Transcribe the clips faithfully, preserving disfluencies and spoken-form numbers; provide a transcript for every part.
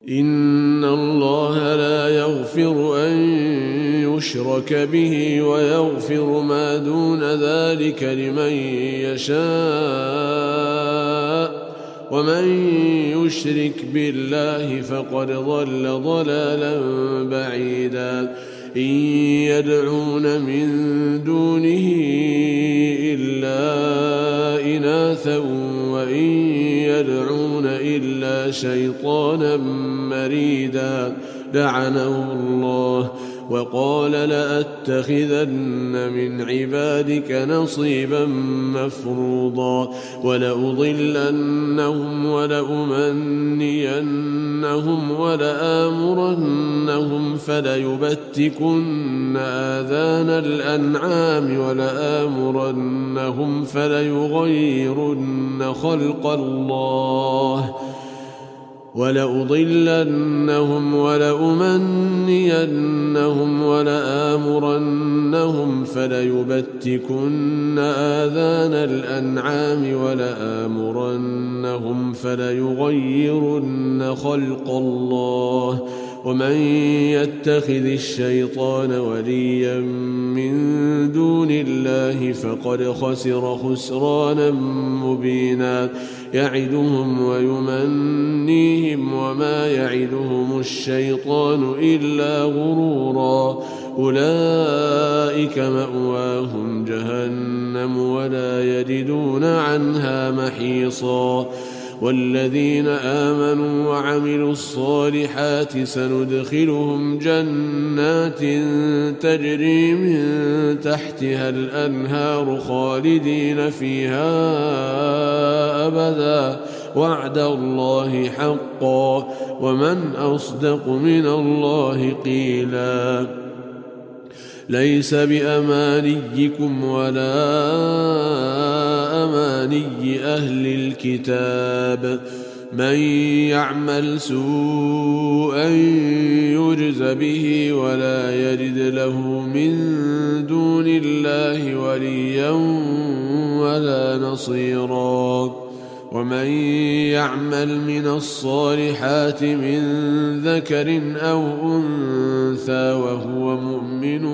إن الله لا يغفر أن يشرك به ويغفر ما دون ذلك لمن يشاء ومن يشرك بالله فقد ضل ضلالا بعيدا إن يدعون من دونه إلا إناثا وإن يدعون إلا شيطانا مريدا لعنه الله وقال لأتخذن من عبادك نصيبا مفروضا ولأضلنهم ولأمنينهم ولآمرنهم فليبتكن آذان الأنعام ولآمرنهم فليغيرن خلق الله ولأضلنهم ولأمنينهم ولآمرنهم فليبتكن آذان الأنعام ولآمرنهم فليغيرن خلق الله ومن يتخذ الشيطان وليا من دون الله فقد خسر خسرانا مبينا يعدهم ويمنيهم وما يعدهم الشيطان إلا غرورا أولئك مأواهم جهنم ولا يجدون عنها محيصا والذين آمنوا وعملوا الصالحات سندخلهم جنات تجري من تحتها الأنهار خالدين فيها أبدا وعد الله حقا ومن أصدق من الله قيلا ليس بأمانيكم ولا أماني أهل الكتاب من يعمل سوءا يجز به ولا يجد له من دون الله وليا ولا نصيرا ومن يعمل من الصالحات من ذكر أو أنثى وهو مؤمن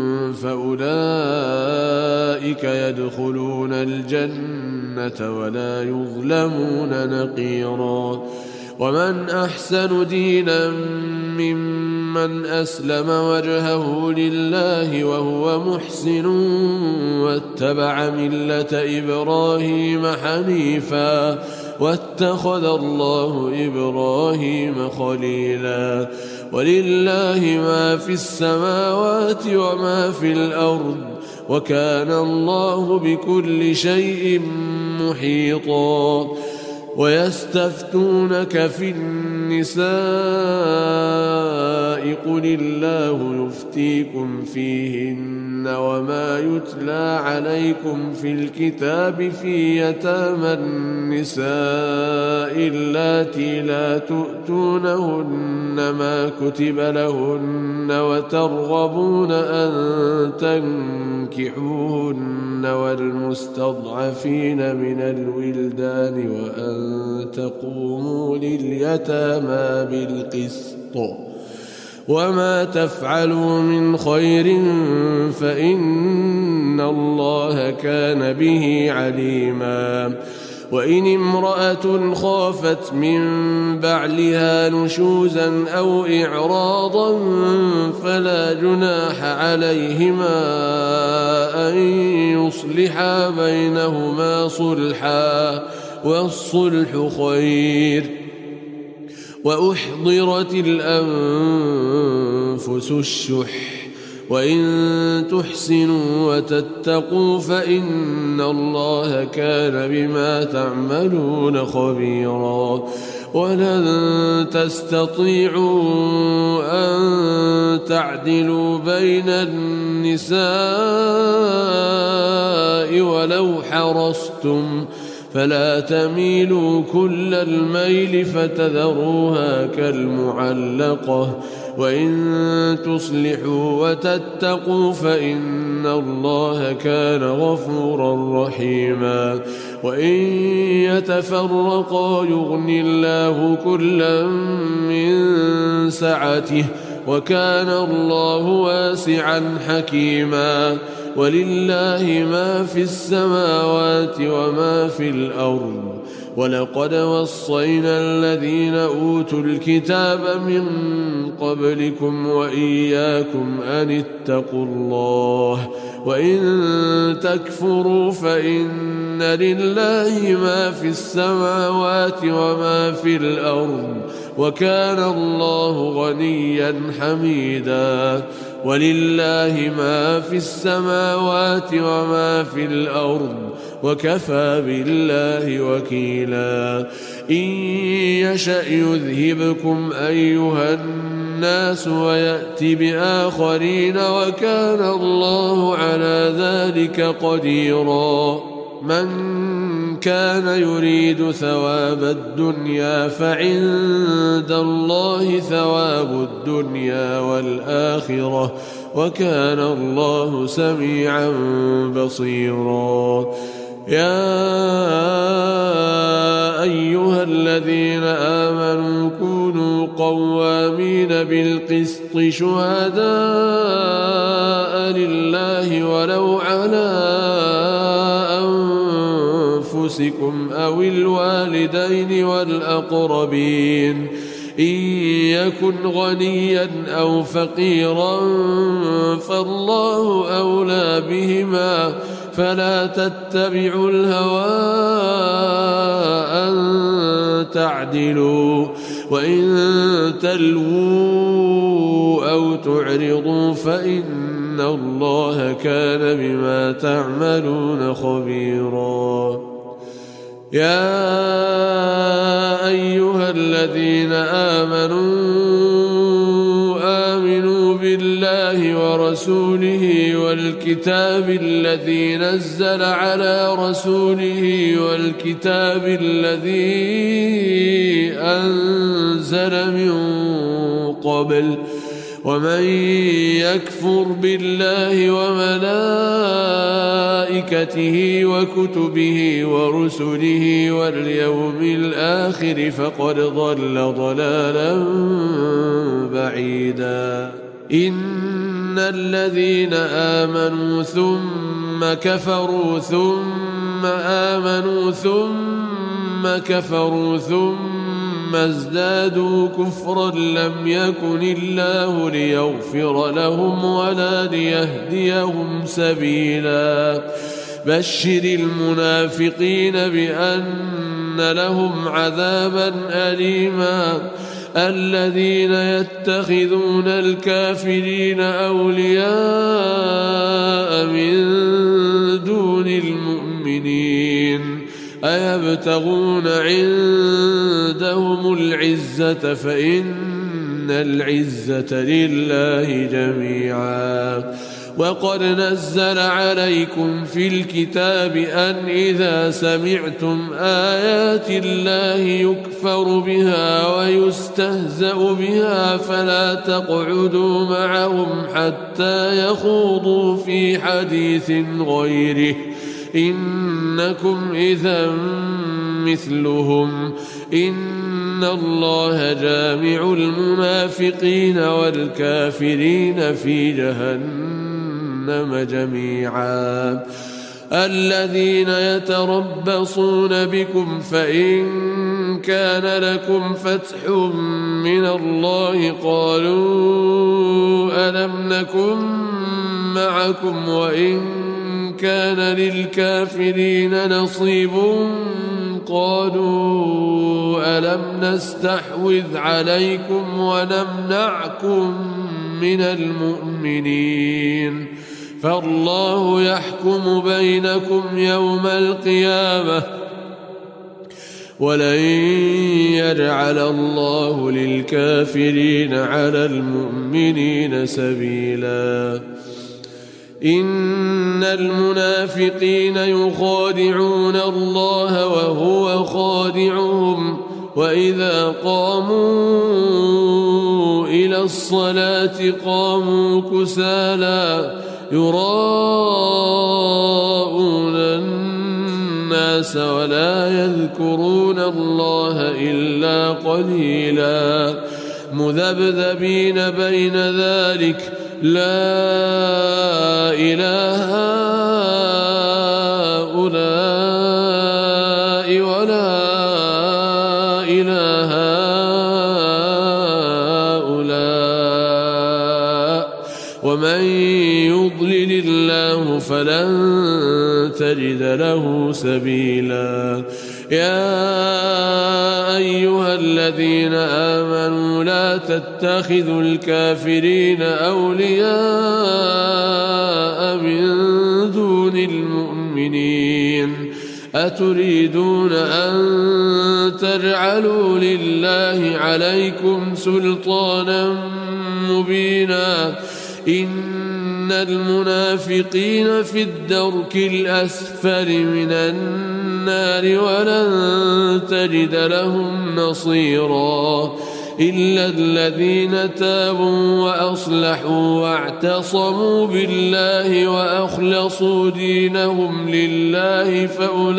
فأولئك يدخلون الجنة ولا يظلمون نقيرا ومن أحسن دينا ممن أسلم وجهه لله وهو محسن واتبع ملة إبراهيم حنيفا واتخذ الله إبراهيم خليلا ولله ما في السماوات وما في الأرض وكان الله بكل شيء محيطا ويستفتونك في النساء قل الله يفتيكم فيهن وما يتلى عليكم في الكتاب في يتامى النساء اللاتي لا تؤتونهن ما كتب لهن وترغبون أن تنكحوهن والمستضعفين من الولدان وأن تقوموا لليتامى بالقسط وما تفعلوا من خير فإن الله كان به عليما وإن امرأة خافت من بعلها نشوزا أو إعراضا فلا جناح عليهما أن يصلحا بينهما صلحا والصلح خير وأحضرت الأنفس الشح وإن تحسنوا وتتقوا فإن الله كان بما تعملون خبيرا ولن تستطيعوا أن تعدلوا بين النساء ولو حرصتم فلا تميلوا كل الميل فتذروها كالمعلقة وإن تصلحوا وتتقوا فإن الله كان غفورا رحيما وإن يتفرقا يغني الله كلا من سعته وكان الله واسعا حكيما ولله ما في السماوات وما في الأرض ولقد وصينا الذين أوتوا الكتاب من قبلكم وإياكم أن اتقوا الله وإن تكفروا فإن لله ما في السماوات وما في الأرض وكان الله غنيا حميدا ولله ما في السماوات وما في الأرض وكفى بالله وكيلا إن يشأ يذهبكم أيها الناس ويأتي بآخرين وكان الله على ذلك قديرا من كان يريد ثواب الدنيا فعند الله ثواب الدنيا والآخرة وكان الله سميعا بصيرا يا أيها الذين آمنوا كونوا قوامين بالقسط شهداء لله ولو على أنفسكم أو الوالدين والأقربين إن يكن غنيا أو فقيرا فالله أولى بهما فلا تتبعوا الهوى أن تعدلوا وإن تلووا أو تعرضوا فإن الله كان بما تعملون خبيرا يا أيها الذين آمنوا آمنوا بالله ورسوله والكتاب الذي نزل على رسوله والكتاب الذي أنزل من قبل ومن يكفر بالله وملائكته وكتبه ورسله واليوم الآخر فقد ضل ضلالا بعيدا إن الذين آمنوا ثم كفروا ثم آمنوا ثم كفروا ثم ازدادوا كفرا لم يكن الله ليغفر لهم ولا ليهديهم سبيلا بشر المنافقين بأن لهم عذابا أليما الذين يتخذون الكافرين أولياء من دون المؤمنين أيبتغون عندهم العزة فإن العزة لله جميعا وقد نزل عليكم في الكتاب أن إذا سمعتم آيات الله يكفر بها ويستهزأ بها فلا تقعدوا معهم حتى يخوضوا في حديث غيره إنكم إذا مثلهم إن الله جامع المنافقين والكافرين في جهنم جميعا الذين يتربصون بكم فإن كان لكم فتح من الله قالوا ألم نكن معكم وإن كان للكافرين نصيب قالوا ألم نستحوذ عليكم ونمنعكم من المؤمنين فالله يحكم بينكم يوم القيامة ولن يجعل الله للكافرين على المؤمنين سبيلا إن المنافقين يخادعون الله وهو خادعهم وإذا قاموا إلى الصلاة قاموا كسالى يراءون الناس ولا يذكرون الله إلا قليلا مذبذبين بين ذلك لا إله هؤلاء ولا إله هؤلاء ومن يضلل الله فلن تجد له سبيلا. يا أيها الذين آمنوا لا تتخذوا الكافرين أولياء من دون المؤمنين أتريدون أن تجعلوا لله عليكم سلطانا مبينا إن المنافقين في الدرك الأسفل من النار ولن تجد لهم نصيرا إلا الذين تابوا وأصلحوا واعتصموا بالله وأخلصوا دينهم لله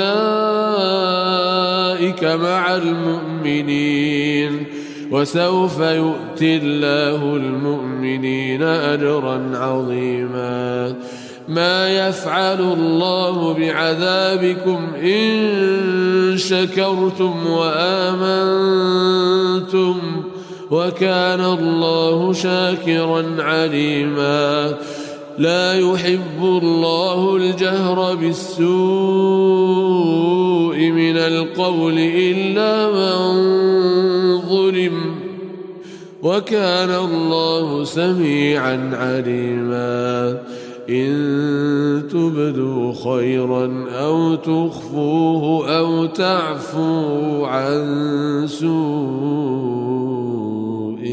فأولئك مع المؤمنين وسوف يؤتي الله المؤمنين أجرا عظيما. ما يفعل الله بعذابكم إن شكرتم وآمنتم وكان الله شاكرا عليما. لا يحب الله الجهر بالسوء من القول إلا من ظلم وكان الله سميعا عليما. إن تبدوا خيرا أو تخفوه أو تعفوا عن سوء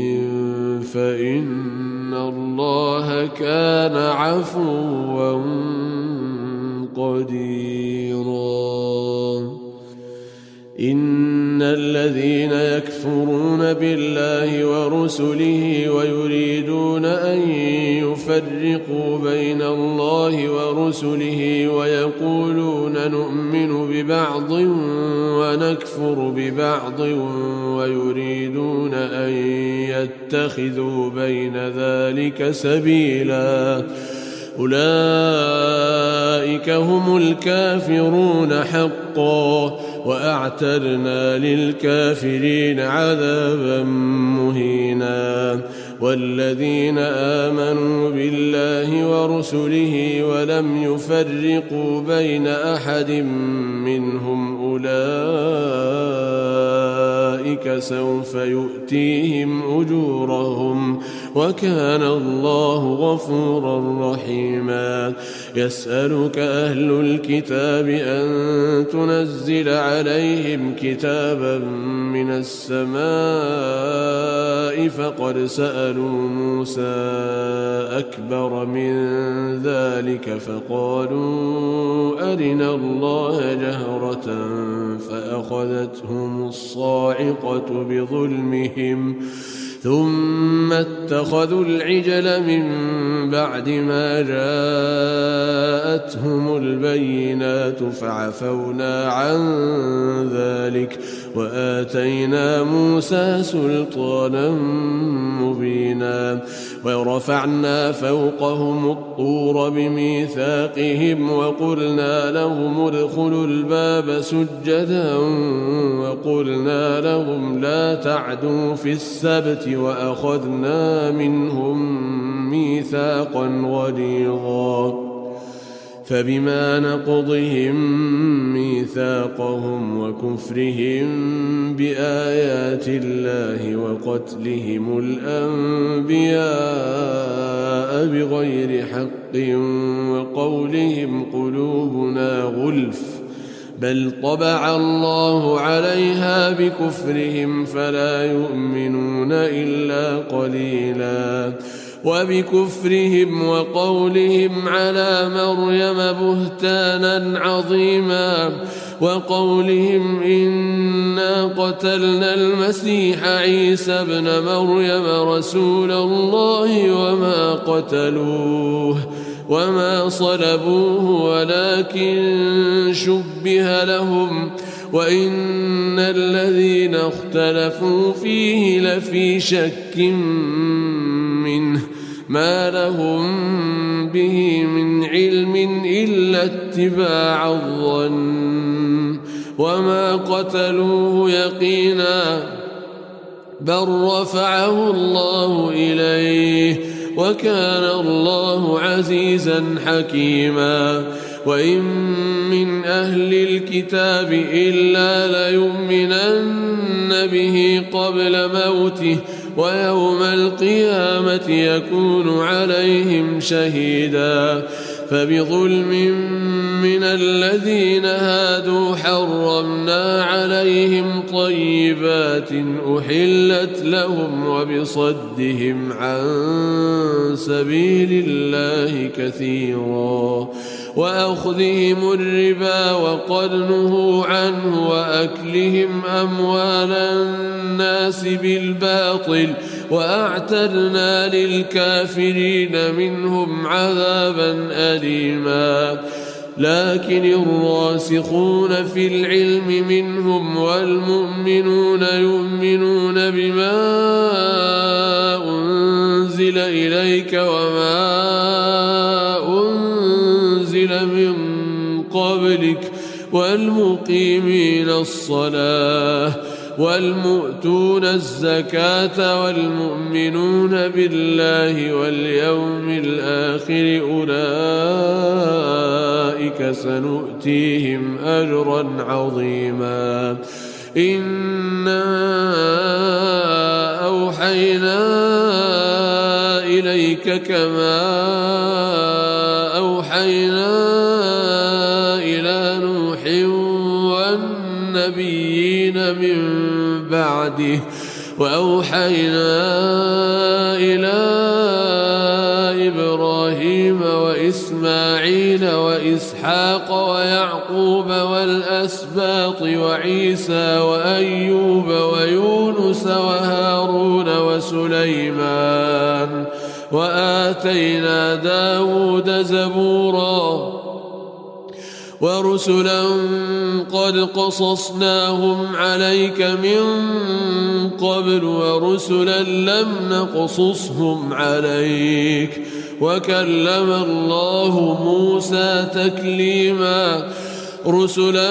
فإن الله كان عفوا قديرا. إن الذين يكفرون بالله ورسله ويريدون أن يفرقوا بين الله ورسله ويقولون نؤمن ببعض ونكفر ببعض ويريدون أن يتخذوا بين ذلك سبيلا أولئك هم الكافرون حقا وأعتدنا للكافرين عذابا مهينا. والذين آمنوا بالله ورسله ولم يفرقوا بين أحد منهم أولئك سوف يؤتيهم أجورهم وكان الله غفورا رحيما. يسألك أهل الكتاب أن تنزل عليهم كتابا من السماء فقد سألوا موسى أكبر من ذلك فقالوا أرنا الله جهرة فأخذتهم الصاعقة بظلمهم ثم اتخذوا العجل من بعد ما جاءتهم البينات فعفونا عن ذلك وآتينا موسى سلطانا مبينا. ورفعنا فوقهم الطور بميثاقهم وقلنا لهم ادخلوا الباب سجدا وقلنا لهم لا تعدوا في السبت وأخذنا منهم ميثاقا غليظا. فبما نقضهم ميثاقهم وكفرهم بآيات الله وقتلهم الأنبياء بغير حق وقولهم قلوبنا غلف بل طبع الله عليها بكفرهم فلا يؤمنون إلا قليلا. وبكفرهم وقولهم على مريم بهتانا عظيما وقولهم إنا قتلنا المسيح عيسى ابن مريم رسول الله وما قتلوه وما صلبوه ولكن شبه لهم وإن الذين اختلفوا فيه لفي شك منه ما لهم به من علم إلا اتباع الظن وما قتلوه يقينا بل رفعه الله إليه وكان الله عزيزا حكيما وإن من أهل الكتاب إلا ليؤمنن به قبل موته ويوم القيامة يكون عليهم شهيدا فبظلم من الذين هادوا حرمنا عليهم طيبات أحلت لهم وبصدهم عن سبيل الله كثيرا وأخذهم الربا وقد نهوا عنه وأكلهم أموال الناس بالباطل وأعتدنا للكافرين منهم عذابا أليما لكن الراسخون في العلم منهم والمؤمنون يؤمنون بما أنزل إليك وما أنزل من قبلك والمقيمين الصلاة والمؤتون الزكاة والمؤمنون بالله واليوم الآخر أولئك سنؤتيهم أجرا عظيما إنا أوحينا إليك كما أوحينا إلى نوح والنبيين من بعده وأوحينا إلى إبراهيم وإسماعيل وإسحاق ويعقوب والأسباط وعيسى وأيوب ويونس وهارون وسليمان وآتينا داود زبورا ورسلا قد قصصناهم عليك من قبل ورسلا لم نقصصهم عليك وكلم الله موسى تكليما رسلا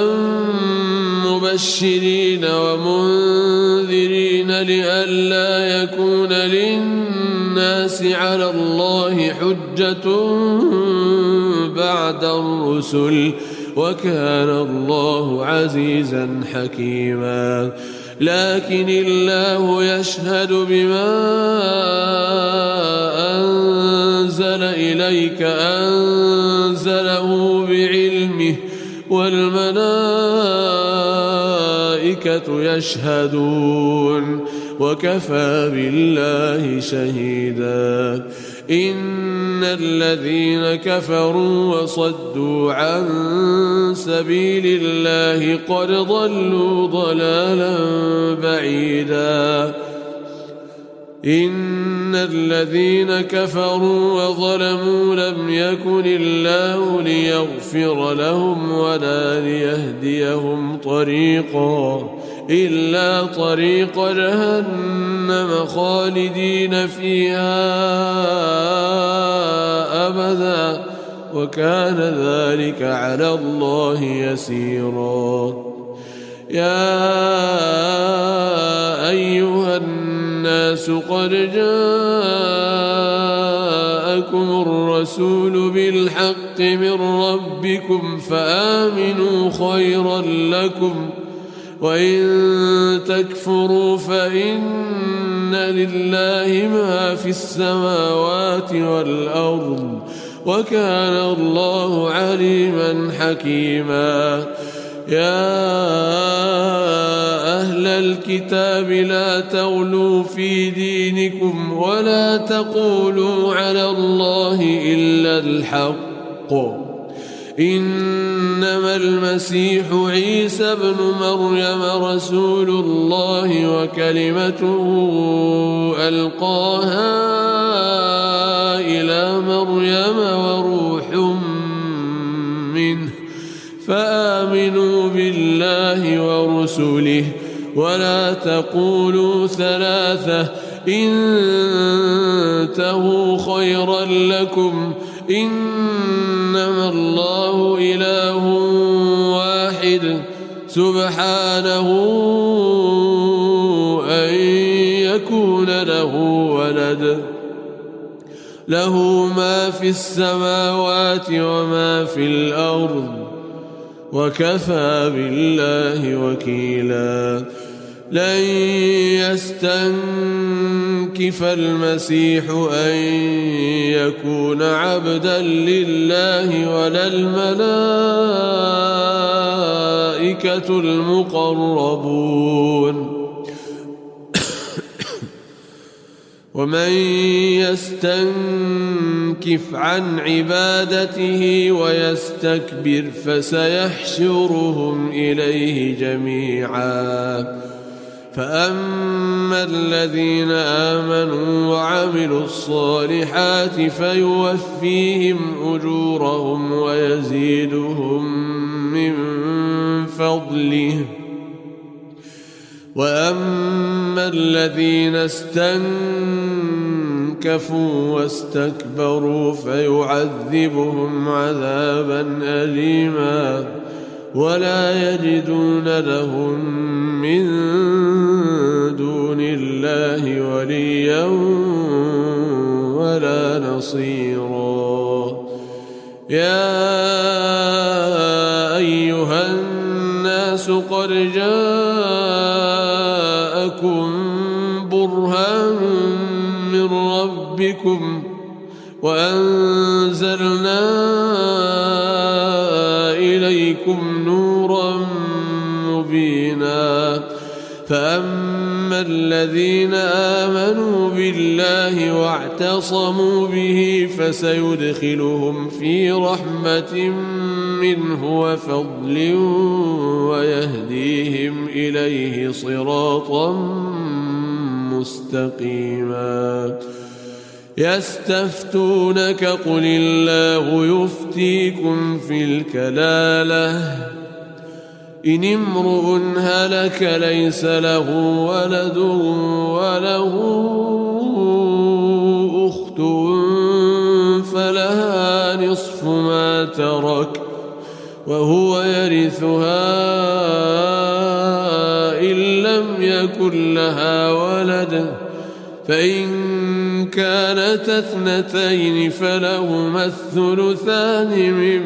مبشرين ومنذرين لئلا يكون للناس على الله حجة بعد الرسل وكان الله عزيزا حكيما لكن الله يشهد بما أنزل إليك أنزله بعلمه والملائكة يشهدون وكفى بالله شهيدا إن الذين كفروا وصدوا عن سبيل الله قد ضلوا ضلالا بعيدا إن الذين كفروا وظلموا لم يكن الله ليغفر لهم ولا ليهديهم طريقا إلا طريق جهنم خالدين فيها أبدا وكان ذلك على الله يسيرا يا أيها الناس قد جاءكم الرسول بالحق من ربكم فآمنوا خيرا لكم وإن تكفروا فإن لله ما في السماوات والأرض وكان الله عليما حكيما يا أهل الكتاب لا تغلوا في دينكم ولا تقولوا على الله إلا الحق إنما المسيح عيسى ابن مريم رسول الله وكلمته ألقاها إلى مريم وروح منه فآمنوا بالله الله ورسله ولا تقولوا ثلاثة انتهوا خيرا لكم إنما الله إله واحد سبحانه أن يكون له ولد له ما في السماوات وما في الأرض وكفى بالله وكيلا لن يستنكف المسيح أن يكون عبدا لله ولا الملائكة المقربون ومن يستنكف عن عبادته ويستكبر فسيحشرهم إليه جميعا فأما الذين آمنوا وعملوا الصالحات فيوفيهم أجورهم ويزيدهم من فضله وأما الذين استنكفوا واستكبروا فيعذبهم عذابا أليما ولا يجدون لهم من دون الله وليا ولا نصيرا يا أيها الناس قد جاءكم برهان من ربكم وأنزلنا إليكم نورا مبينا فأما الذين آمنوا بالله واعتصموا به فسيدخلهم في رحمة منه وفضل ويهديهم إليه صراطا مستقيما يستفتونك قل الله يفتيكم في الكلالة إن امرؤ هلك ليس له ولد وله أخت فلها نصف ما ترك وهو يرثها إن لم يكن لها ولد فإن كانت اثنتين فلهما الثلثان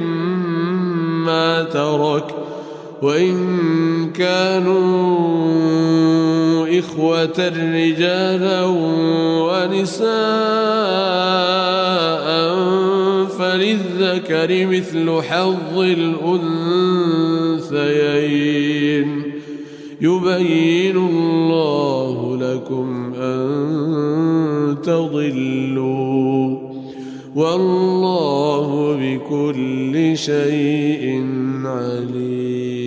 مما ترك وإن كانوا إخوة رجالا ونساء فللذكر مثل حظ الأنثيين يبين الله لكم أن تضلوا والله بكل شيء عليم.